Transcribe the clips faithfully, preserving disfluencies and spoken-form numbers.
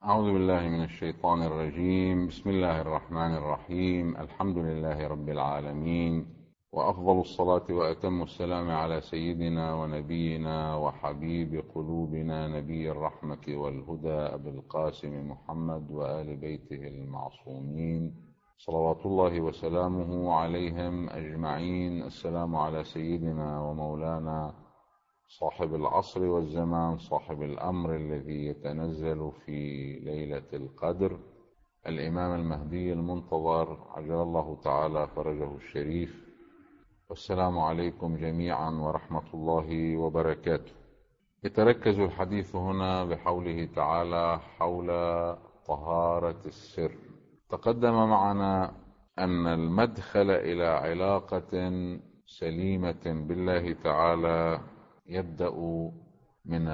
أعوذ بالله من الشيطان الرجيم. بسم الله الرحمن الرحيم. الحمد لله رب العالمين، وأفضل الصلاة وأتم السلام على سيدنا ونبينا وحبيب قلوبنا نبي الرحمة والهدى أبي القاسم محمد وآل بيته المعصومين صلوات الله وسلامه عليهم أجمعين. السلام على سيدنا ومولانا صاحب العصر والزمان، صاحب الأمر الذي يتنزل في ليلة القدر، الإمام المهدي المنتظر عجل الله تعالى فرجه الشريف. والسلام عليكم جميعا ورحمة الله وبركاته. يتركز الحديث هنا بحوله تعالى حول طهارة السر. تقدم معنا أن المدخل إلى علاقة سليمة بالله تعالى يبدأ من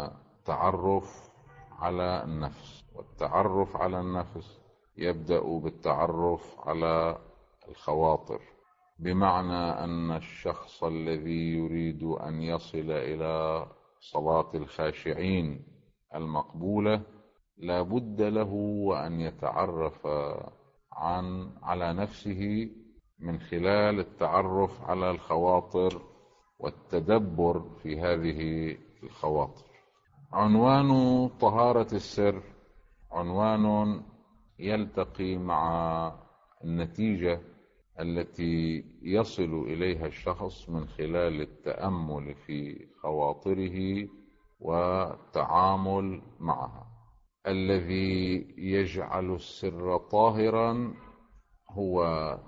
التعرف على النفس، والتعرف على النفس يبدأ بالتعرف على الخواطر، بمعنى أن الشخص الذي يريد أن يصل إلى صلاة الخاشعين المقبولة لا بد له وأن يتعرف عن على نفسه من خلال التعرف على الخواطر والتدبر في هذه الخواطر. عنوان طهارة السر عنوان يلتقي مع النتيجة التي يصل إليها الشخص من خلال التأمل في خواطره والتعامل معها. الذي يجعل السر طاهرا هو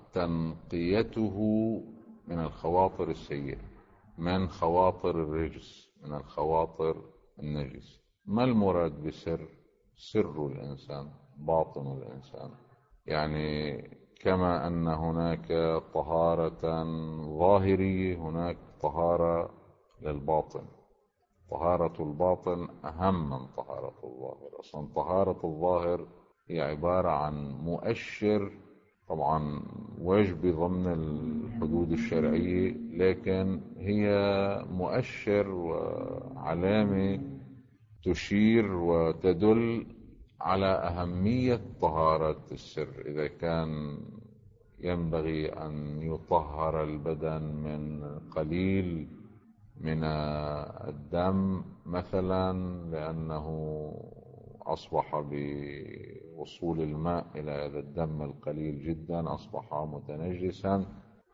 تنقيته من الخواطر السيئة، من خواطر الرجس، من الخواطر النجس. ما المراد بسر؟ سر الإنسان، باطن الإنسان. يعني كما أن هناك طهارة ظاهرية، هناك طهارة للباطن. طهارة الباطن أهم من طهارة الظاهر. أصلا طهارة الظاهر هي عبارة عن مؤشر، طبعا واجب ضمن الحدود الشرعية، لكن هي مؤشر وعلامة تشير وتدل على أهمية طهارة السر. إذا كان ينبغي أن يطهر البدن من قليل من الدم مثلا لأنه أصبح بوصول الماء إلى هذا الدم القليل جدا أصبح متنجسا،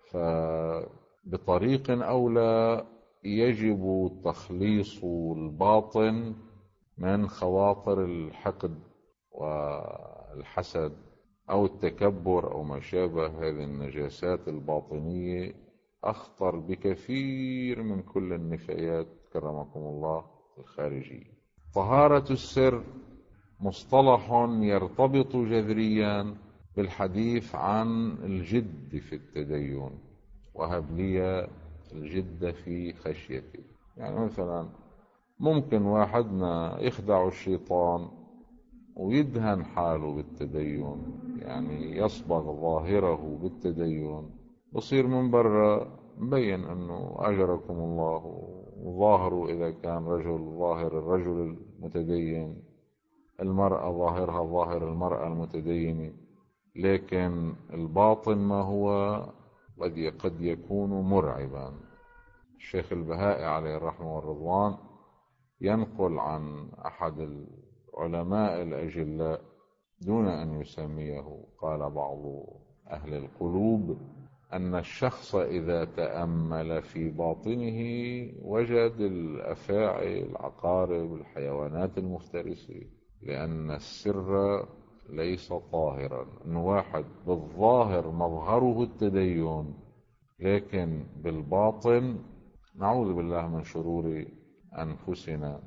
فبطريق أولى يجب تخليص الباطن من خواطر الحقد والحسد أو التكبر أو ما شابه. هذه النجاسات الباطنية أخطر بكثير من كل النفايات كرمكم الله الخارجية. طهارة السر مصطلح يرتبط جذريا بالحديث عن الجد في التدين، وهب لي الجد في خشيتي. يعني مثلا ممكن واحدنا يخدع الشيطان ويدهن حاله بالتدين، يعني يصبغ ظاهره بالتدين، بصير من برا مبين انه اجركم الله وظاهره اذا كان رجل ظاهر الرجل المتدين، المرأة ظاهرها ظاهر المرأة المتدينة، لكن الباطن ما هو قد يكون مرعبا. الشيخ البهائي عليه الرحمة والرضوان ينقل عن أحد العلماء الأجلاء دون أن يسميه، قال بعض أهل القلوب أن الشخص إذا تأمل في باطنه وجد الأفاعي، العقارب، الحيوانات المفترسة، لأن السر ليس طاهرا. أن واحد بالظاهر مظهره التدين لكن بالباطن نعوذ بالله من شرور أنفسنا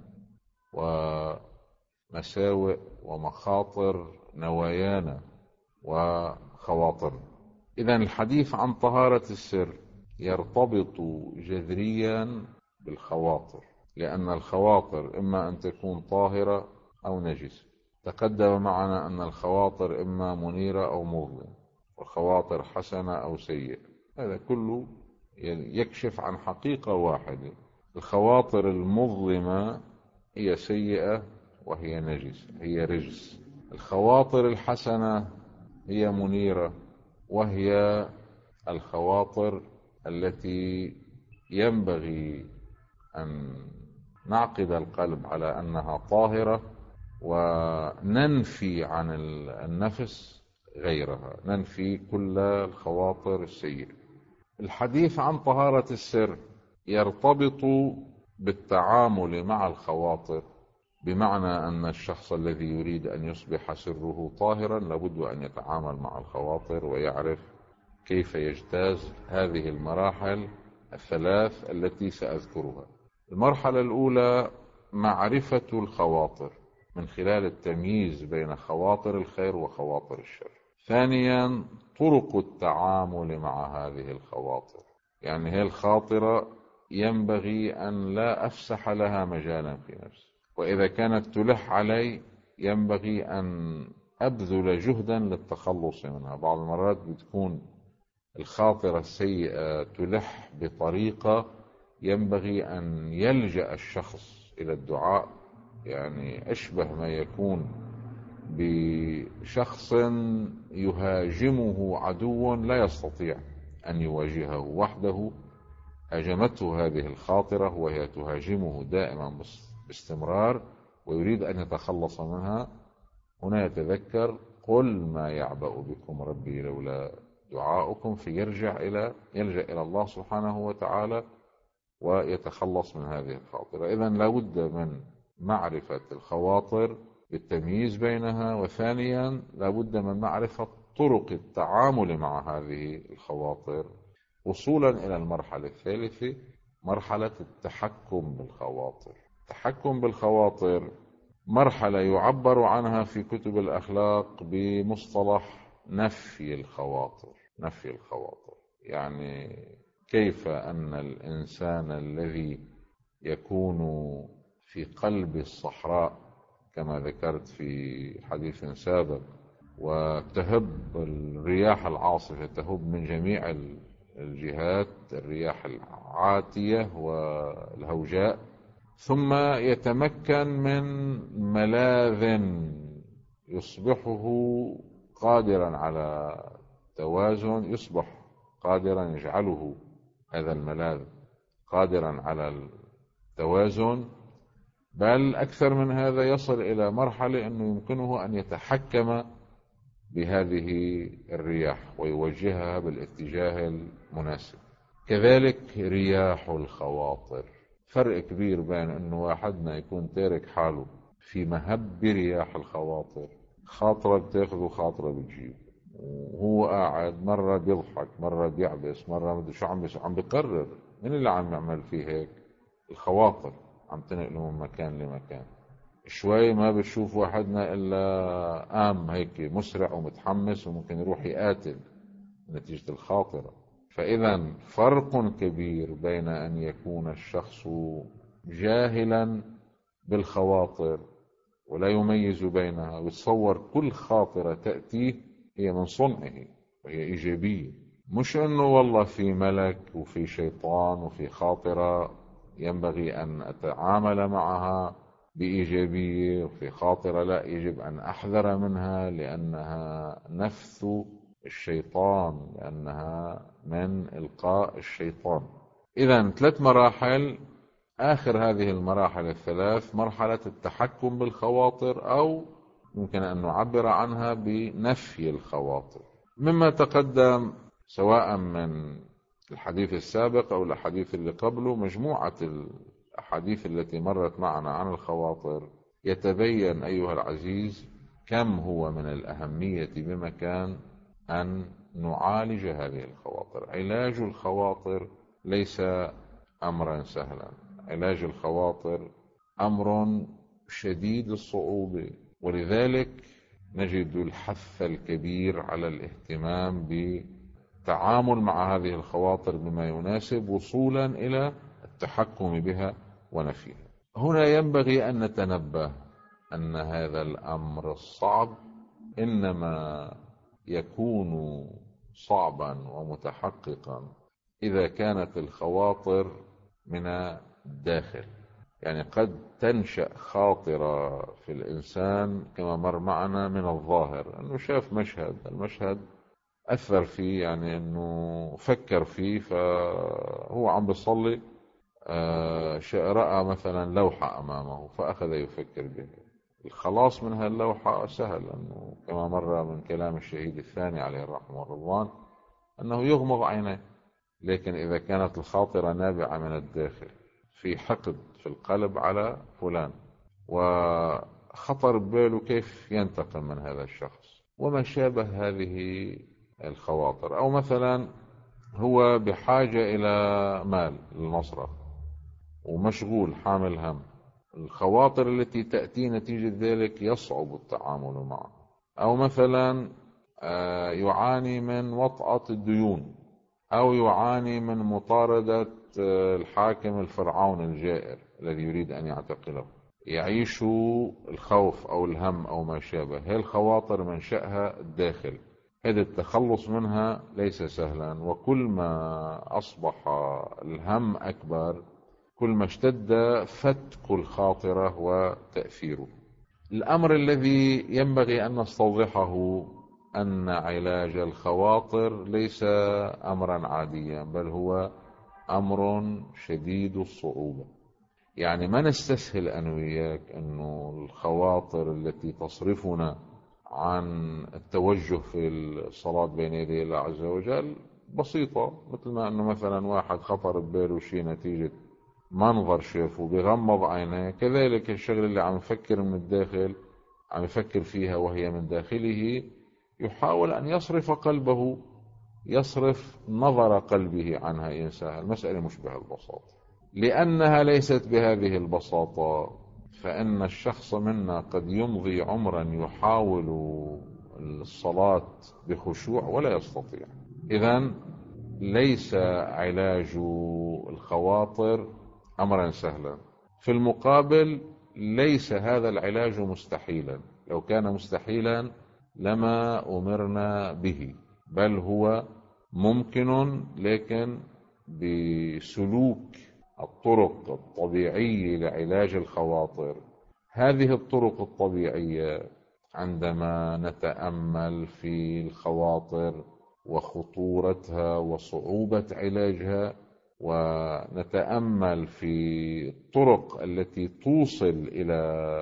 ومساوئ ومخاطر نوايانا وخواطرنا. إذن الحديث عن طهارة السر يرتبط جذريا بالخواطر، لأن الخواطر إما أن تكون طاهرة أو نجسة. تقدم معنا أن الخواطر إما منيرة أو مظلمة، والخواطر حسنة أو سيئة. هذا كله يكشف عن حقيقة واحدة: الخواطر المظلمة هي سيئة وهي نجس، هي رجس. الخواطر الحسنة هي منيرة، وهي الخواطر التي ينبغي أن نعقد القلب على أنها طاهرة، وننفي عن النفس غيرها، ننفي كل الخواطر السيئة. الحديث عن طهارة السر يرتبط بالتعامل مع الخواطر، بمعنى أن الشخص الذي يريد أن يصبح سره طاهرا لابد أن يتعامل مع الخواطر ويعرف كيف يجتاز هذه المراحل الثلاث التي سأذكرها. المرحلة الأولى معرفة الخواطر من خلال التمييز بين خواطر الخير وخواطر الشر. ثانيا طرق التعامل مع هذه الخواطر، يعني هي الخاطرة ينبغي أن لا أفسح لها مجالا في نفسي، وإذا كانت تلح علي ينبغي أن أبذل جهدا للتخلص منها. بعض المرات بتكون الخاطرة السيئة تلح بطريقة ينبغي أن يلجأ الشخص إلى الدعاء، يعني أشبه ما يكون بشخص يهاجمه عدو لا يستطيع أن يواجهه وحده. هاجمته هذه الخاطرة وهي تهاجمه دائما باستمرار ويريد أن يتخلص منها. هنا يتذكر قل ما يعبأ بكم ربي لولا دعاؤكم، فيرجع إلى يلجأ إلى الله سبحانه وتعالى ويتخلص من هذه الخاطرة. إذن لابد من معرفة الخواطر بالتمييز بينها، وثانيا لابد من معرفة طرق التعامل مع هذه الخواطر، وصولا إلى المرحلة الثالثة، مرحلة التحكم بالخواطر. التحكم بالخواطر مرحلة يعبر عنها في كتب الأخلاق بمصطلح نفي الخواطر. نفي الخواطر يعني كيف أن الإنسان الذي يكون في قلب الصحراء كما ذكرت في حديث سابق، وتهب الرياح العاصفة، تهب من جميع الجهات، الرياح العاتية والهوجاء، ثم يتمكن من ملاذ يصبحه قادرا على توازن، يصبح قادرا يجعله هذا الملاذ قادرا على التوازن، بل أكثر من هذا يصل إلى مرحلة أنه يمكنه أن يتحكم بهذه الرياح ويوجهها بالاتجاه المناسب. كذلك رياح الخواطر، فرق كبير بين أنه واحدنا يكون تارك حاله في مهب رياح الخواطر، خاطرة بتاخذه خاطرة بتجيب، وهو قاعد مرة بيضحك مرة بيعبس مرة مدري شو عم بيس عم بيقرر. من اللي عم يعمل فيه هيك؟ الخواطر عم تنقله من مكان لمكان. شوي ما بتشوف واحدنا إلا قام هيك مسرع ومتحمس وممكن يروح يقاتل نتيجة الخاطرة. فإذا فرق كبير بين أن يكون الشخص جاهلا بالخواطر ولا يميز بينها ويتصور كل خاطرة تأتيه هي من صنعه وهي إيجابية، مش أنه والله في ملك وفي شيطان وفي خاطرة ينبغي أن أتعامل معها بإيجابية، وفي خاطرة لا يجب أن أحذر منها لأنها نفث الشيطان، لأنها من إلقاء الشيطان. إذن ثلاث مراحل. آخر هذه المراحل الثلاث مرحلة التحكم بالخواطر، أو يمكن أن نعبر عنها بنفي الخواطر. مما تقدم سواء من الحديث السابق أو الحديث اللي قبله، مجموعة الأحاديث التي مرت معنا عن الخواطر، يتبين أيها العزيز كم هو من الأهمية بمكان أن نعالج هذه الخواطر. علاج الخواطر ليس أمرا سهلا، علاج الخواطر أمر شديد الصعوبة، ولذلك نجد الحث الكبير على الاهتمام بالتعامل مع هذه الخواطر بما يناسب وصولا إلى التحكم بها ونفيها. هنا ينبغي أن نتنبه أن هذا الأمر الصعب إنما يكون صعبا ومتحققا إذا كانت الخواطر من الداخل، يعني قد تنشأ خاطرة في الإنسان كما مر معنا من الظاهر أنه شاف مشهد، المشهد أثر فيه، يعني أنه فكر فيه، فهو عم بيصلي آه، رأى مثلا لوحة أمامه فأخذ يفكر به. الخلاص من هاللوحة سهل، أنه كما مر من كلام الشهيد الثاني عليه الرحمة والرضوان أنه يغمض عينيه. لكن إذا كانت الخاطرة نابعة من الداخل، في حقد في القلب على فلان، وخطر بباله كيف ينتقم من هذا الشخص وما شابه هذه الخواطر، أو مثلا هو بحاجة إلى مال للمصرف ومشغول حامل هم، الخواطر التي تأتي نتيجة ذلك يصعب التعامل معه. أو مثلا يعاني من وطأة الديون، أو يعاني من مطاردة الحاكم الفرعون الجائر الذي يريد أن يعتقله، يعيش الخوف أو الهم أو ما شابه. هذه الخواطر منشأها الداخل، هذا التخلص منها ليس سهلا، وكل ما أصبح الهم أكبر كل ما اشتد فتك الخاطرة وتأثيره. الأمر الذي ينبغي أن نستوضحه أن علاج الخواطر ليس أمرا عاديا، بل هو أمر شديد الصعوبة. يعني ما نستسهل أنا وياك أنه الخواطر التي تصرفنا عن التوجه في الصلاة بين يدي الله عز وجل بسيطة، مثل ما أنه مثلا واحد خطر بباله شيء نتيجة منظر شافه بغمض عينيه، كذلك الشغل اللي عم يفكر من الداخل عم يفكر فيها وهي من داخله يحاول أن يصرف قلبه، يصرف نظر قلبه عنها ينساها. المسألة مش بهالبساطة، لأنها ليست بهذه البساطة. فإن الشخص منا قد يمضي عمرا يحاول الصلاة بخشوع ولا يستطيع. إذن ليس علاج الخواطر أمرا سهلا. في المقابل ليس هذا العلاج مستحيلا، لو كان مستحيلا لما أمرنا به، بل هو ممكن، لكن بسلوك الطرق الطبيعية لعلاج الخواطر. هذه الطرق الطبيعية عندما نتأمل في الخواطر وخطورتها وصعوبة علاجها، ونتأمل في الطرق التي توصل إلى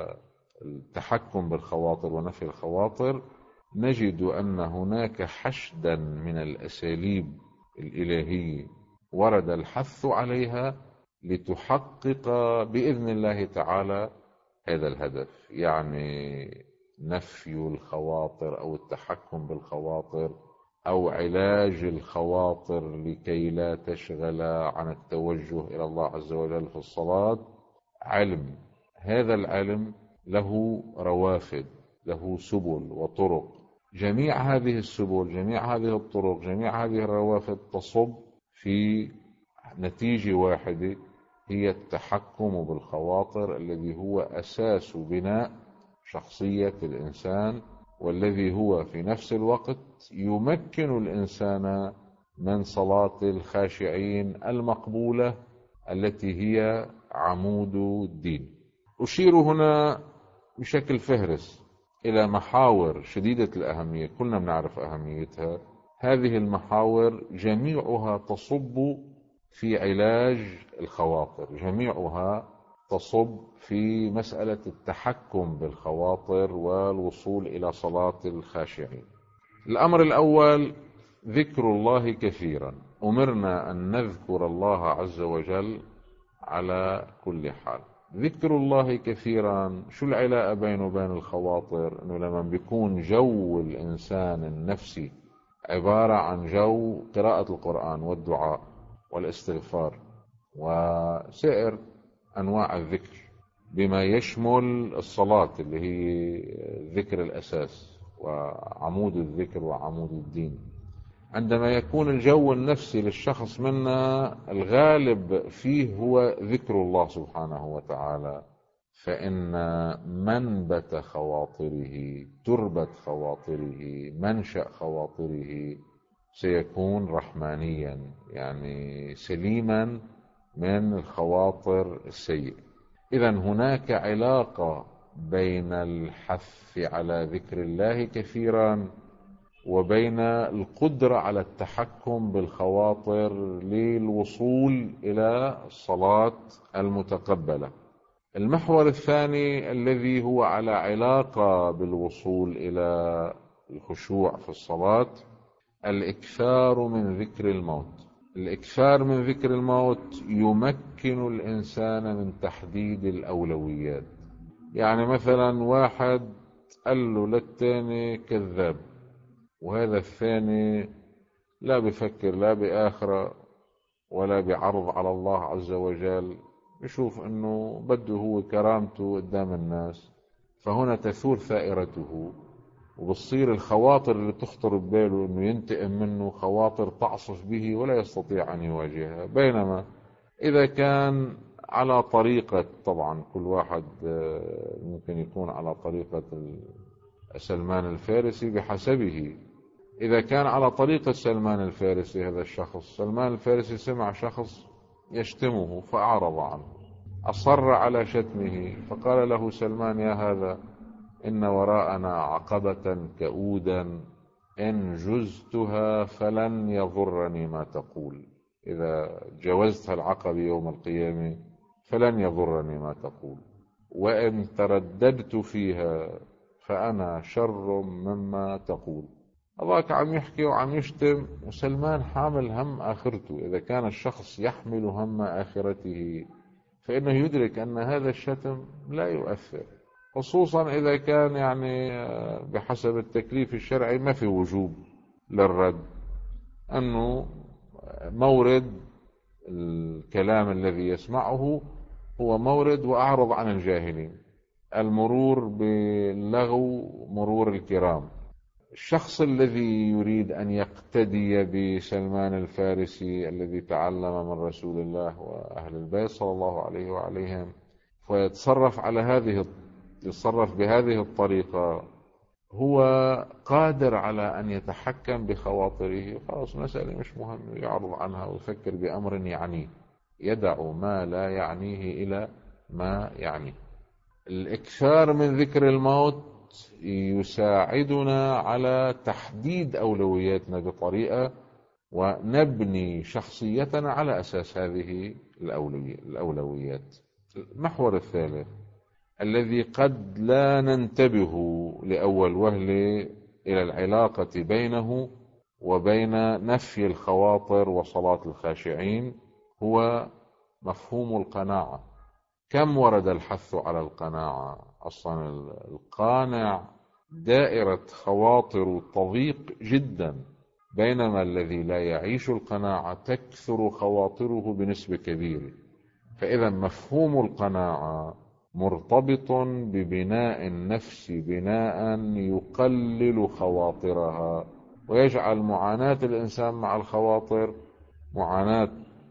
التحكم بالخواطر ونفي الخواطر، نجد أن هناك حشدا من الأساليب الإلهية ورد الحث عليها لتحقق بإذن الله تعالى هذا الهدف، يعني نفي الخواطر أو التحكم بالخواطر أو علاج الخواطر لكي لا تشغل عن التوجه إلى الله عز وجل في الصلاة. علم، هذا العلم له روافد، له سبل وطرق. جميع هذه السبل، جميع هذه الطرق، جميع هذه الروافد تصب في نتيجة واحدة، هي التحكم بالخواطر، الذي هو أساس بناء شخصية الإنسان، والذي هو في نفس الوقت يمكن الإنسان من صلاة الخاشعين المقبولة التي هي عمود الدين. أشير هنا بشكل فهرس إلى محاور شديدة الأهمية، كلنا بنعرف أهميتها. هذه المحاور جميعها تصب في علاج الخواطر، جميعها تصب في مسألة التحكم بالخواطر والوصول إلى صلاة الخاشعين. الأمر الأول ذكر الله كثيرا. أمرنا أن نذكر الله عز وجل على كل حال. ذكر الله كثيرا، شو العلاقة بينه وبين الخواطر؟ أنه لما بيكون جو الإنسان النفسي عبارة عن جو قراءة القرآن والدعاء والاستغفار وسائر أنواع الذكر بما يشمل الصلاة اللي هي ذكر الأساس وعمود الذكر وعمود الدين، عندما يكون الجو النفسي للشخص منا الغالب فيه هو ذكر الله سبحانه وتعالى، فإن منبت خواطره، تربة خواطره، منشأ خواطره سيكون رحمانيا، يعني سليما من الخواطر السيئة. إذن هناك علاقة بين الحث على ذكر الله كثيرا وبين القدرة على التحكم بالخواطر للوصول إلى الصلاة المتقبلة. المحور الثاني الذي هو على علاقة بالوصول إلى الخشوع في الصلاة الإكثار من ذكر الموت. الإكثار من ذكر الموت يمكن الإنسان من تحديد الأولويات. يعني مثلا واحد قال له للتاني كذاب، وهذا الثاني لا بفكر لا بآخرة ولا بعرض على الله عز وجل، يشوف انه بده هو كرامته قدام الناس، فهنا تثور ثائرته وبتصير الخواطر اللي تخطر بباله انه ينتقم منه خواطر تعصف به ولا يستطيع ان يواجهها. بينما اذا كان على طريقة، طبعا كل واحد ممكن يكون على طريقة سلمان الفارسي بحسبه، إذا كان على طريقة سلمان الفارسي هذا الشخص، سلمان الفارسي سمع شخص يشتمه فأعرض عنه، أصر على شتمه، فقال له سلمان يا هذا إن وراءنا عقبة كؤودا إن جزتها فلن يضرني ما تقول، إذا جوزت العقبة يوم القيامة فلن يضرني ما تقول، وإن ترددت فيها فأنا شر مما تقول. هذاك عم يحكي وعم يشتم وسلمان حامل هم آخرته. إذا كان الشخص يحمل هم آخرته فإنه يدرك أن هذا الشتم لا يؤثر، خصوصا إذا كان يعني بحسب التكليف الشرعي ما في وجوب للرد، أنه مورد الكلام الذي يسمعه هو مورد وأعرض عن الجاهلين، المرور باللغو مرور الكرام. الشخص الذي يريد أن يقتدي بسلمان الفارسي الذي تعلم من رسول الله وأهل البيت صلى الله عليه وعليهم فيتصرف على هذه يتصرف بهذه الطريقة، هو قادر على أن يتحكم بخواطره، خلاص مسألة مش مهم، يعرض عنها ويفكر بأمر يعنيه، يدع ما لا يعنيه إلى ما يعنيه. الإكثار من ذكر الموت يساعدنا على تحديد أولوياتنا بطريقة ونبني شخصيتنا على أساس هذه الأولويات. المحور الثالث الذي قد لا ننتبه لأول وهلة إلى العلاقة بينه وبين نفي الخواطر وصلاة الخاشعين هو مفهوم القناعة. كم ورد الحث على القناعة؟ أصلا القانع دائرة خواطر تضيق جدا، بينما الذي لا يعيش القناعة تكثر خواطره بنسبة كبيرة. فإذا مفهوم القناعة مرتبط ببناء النفس بناء يقلل خواطرها ويجعل معاناة الإنسان مع الخواطر معاناة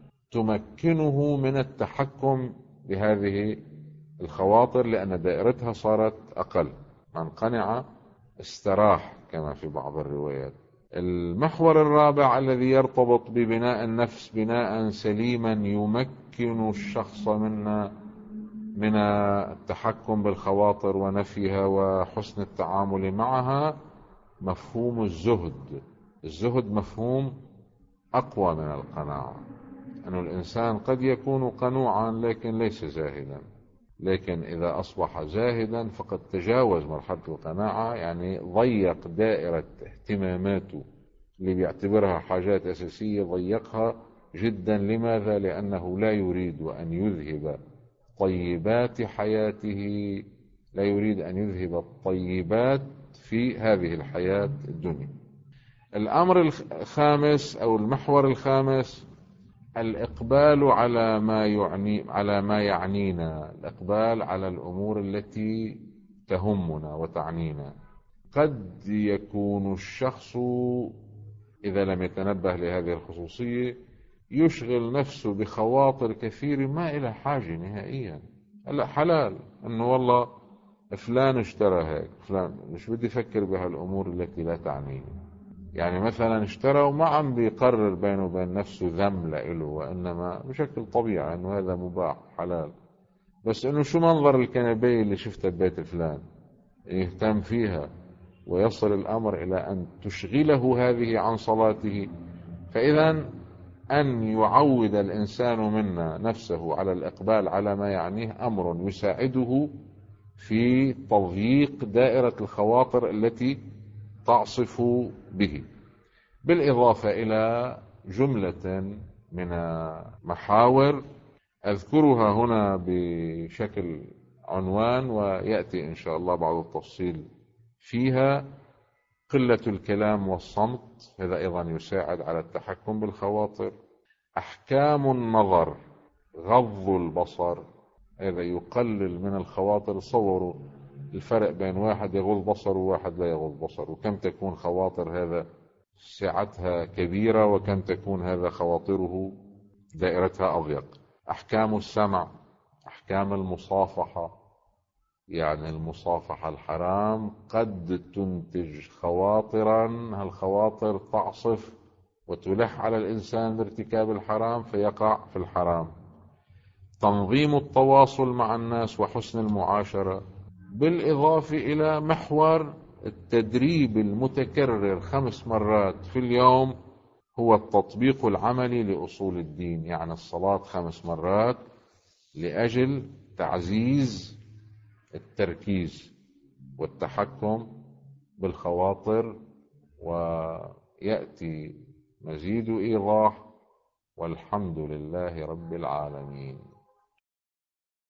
تمكنه من التحكم بهذه الخواطر، لأن دائرتها صارت أقل. من قنع استراح كما في بعض الروايات. المحور الرابع الذي يرتبط ببناء النفس بناء سليما يمكن الشخص منا من التحكم بالخواطر ونفيها وحسن التعامل معها مفهوم الزهد. الزهد مفهوم أقوى من القناعة، أن الإنسان قد يكون قنوعا لكن ليس زاهدا، لكن إذا أصبح زاهدا فقد تجاوز مرحلة القناعة، يعني ضيق دائرة اهتماماته اللي بيعتبرها حاجات أساسية، ضيقها جدا. لماذا؟ لأنه لا يريد أن يذهب طيبات حياته، لا يريد أن يذهب الطيبات في هذه الحياة الدنيا. الأمر الخامس أو المحور الخامس الإقبال على ما يعني على ما يعنينا، الإقبال على الأمور التي تهمنا وتعنينا. قد يكون الشخص إذا لم يتنبه لهذه الخصوصية يشغل نفسه بخواطر كثير ما إلى حاجة نهائيا. هلا حلال أنه والله فلان اشترى هيك، فلان مش بدي أفكر بهالأمور التي لا تعنيني. يعني مثلا اشترى وما عم بيقرر بينه وبين نفسه ذم له، وإنما بشكل طبيعي أنه هذا مباح حلال. بس إنه شو منظر الكنباية اللي شفتها ببيت الفلان، يهتم فيها ويصل الأمر إلى أن تشغله هذه عن صلاته. فإذا أن يعود الإنسان منا نفسه على الإقبال على ما يعنيه أمر يساعده في تضييق دائرة الخواطر التي تعصف به، بالإضافة إلى جملة من محاور أذكرها هنا بشكل عنوان، ويأتي إن شاء الله بعض التفصيل فيها. قلة الكلام والصمت، هذا أيضا يساعد على التحكم بالخواطر. أحكام النظر، غض البصر، هذا يقلل من الخواطر. صوروا الفرق بين واحد يغض بصره وواحد لا يغض بصره، وكم تكون خواطر هذا سعتها كبيرة، وكم تكون هذا خواطره دائرتها أضيق. أحكام السمع، أحكام المصافحة، يعني المصافحة الحرام قد تنتج خواطرا، هالخواطر تعصف وتلح على الإنسان بارتكاب الحرام فيقع في الحرام. تنظيم التواصل مع الناس وحسن المعاشرة، بالإضافة إلى محور التدريب المتكرر خمس مرات في اليوم، هو التطبيق العملي لأصول الدين، يعني الصلاة خمس مرات لأجل تعزيز التركيز والتحكم بالخواطر. ويأتي مزيد إيضاح، والحمد لله رب العالمين.